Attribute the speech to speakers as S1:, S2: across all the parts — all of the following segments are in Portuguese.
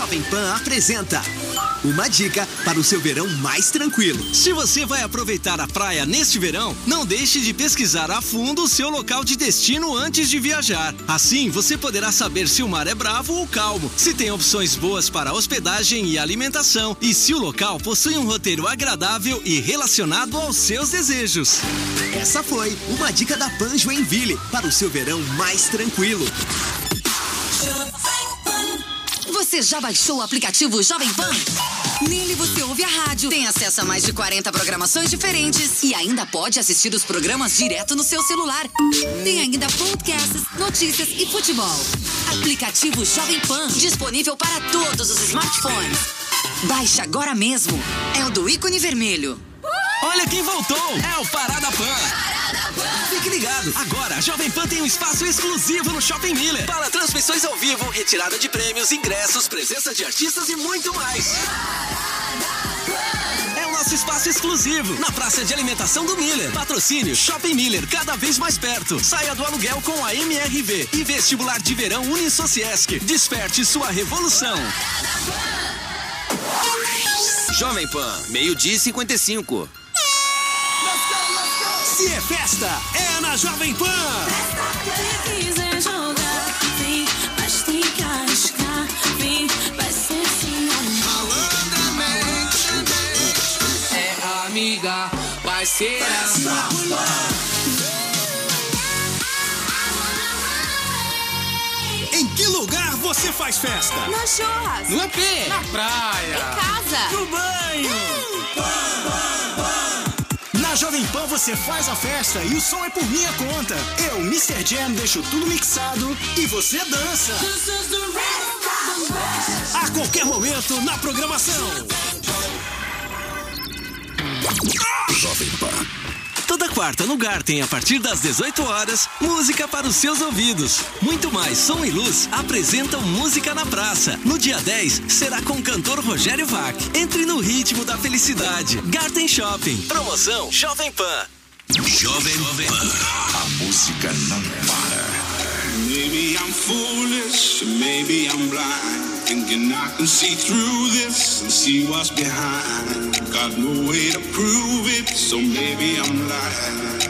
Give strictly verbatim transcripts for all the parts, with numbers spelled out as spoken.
S1: Jovem Pan apresenta uma dica para o seu verão mais tranquilo.
S2: Se você vai aproveitar a praia neste verão, não deixe de pesquisar a fundo o seu local de destino antes de viajar. Assim, você poderá saber se o mar é bravo ou calmo, se tem opções boas para hospedagem e alimentação e se o local possui um roteiro agradável e relacionado aos seus desejos.
S1: Essa foi uma dica da Pan Joinville para o seu verão mais tranquilo.
S3: Você já baixou o aplicativo Jovem Pan? Nele você ouve a rádio, tem acesso a mais de quarenta programações diferentes e ainda pode assistir os programas direto no seu celular. Tem ainda podcasts, notícias e futebol. Aplicativo Jovem Pan, disponível para todos os smartphones. Baixe agora mesmo. É o do ícone vermelho.
S2: Olha quem voltou! É o Parada Pan! Fique ligado, agora a Jovem Pan tem um espaço exclusivo no Shopping Miller para transmissões ao vivo, retirada de prêmios, ingressos, presença de artistas e muito mais. É o nosso espaço exclusivo na praça de alimentação do Miller. Patrocínio Shopping Miller, cada vez mais perto. Saia do aluguel com a M R V e vestibular de verão Unisociesc. Desperte sua revolução.
S4: Jovem Pan, meio-dia e cinquenta e cinco.
S1: Se é festa, é na Jovem Pan.
S5: Quem quiser jogar, vem, mas tem que arriscar, vem, vai ser sim.
S6: Malandramente, é amiga, vai ser essa.
S1: Em que lugar você faz festa?
S7: Na churras.
S6: No A P, na praia,
S7: em casa,
S1: no banho. Na Jovem Pan você faz a festa e o som é por minha conta. Eu, mister Jam, deixo tudo mixado e você dança. A qualquer momento na programação.
S2: Jovem Pan. Toda quarta no Garten, a partir das dezoito horas, música para os seus ouvidos. Muito mais som e luz apresentam Música na Praça. No dia dez, será com o cantor Rogério Vac. Entre no ritmo da felicidade. Garten Shopping. Promoção Jovem Pan.
S8: Jovem Pan. A música não para.
S9: Maybe I'm foolish, maybe I'm blind. Thinking I can see through this and see what's behind. Got no way to prove it, so maybe I'm lying.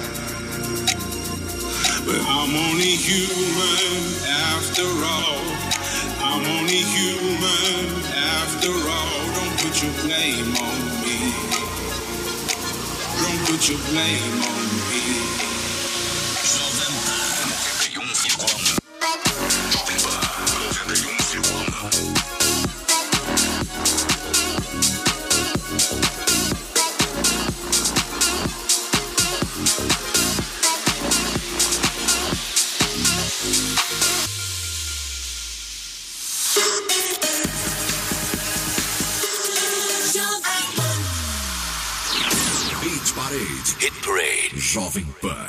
S9: But I'm only human after all. I'm only human after all. Don't put your blame on me. Don't put your blame on me.
S8: Jovem Pan noventa e um vírgula um. Jovem Pan noventa e um vírgula um. Hit Parade. Hit Parade. Jovem Pan.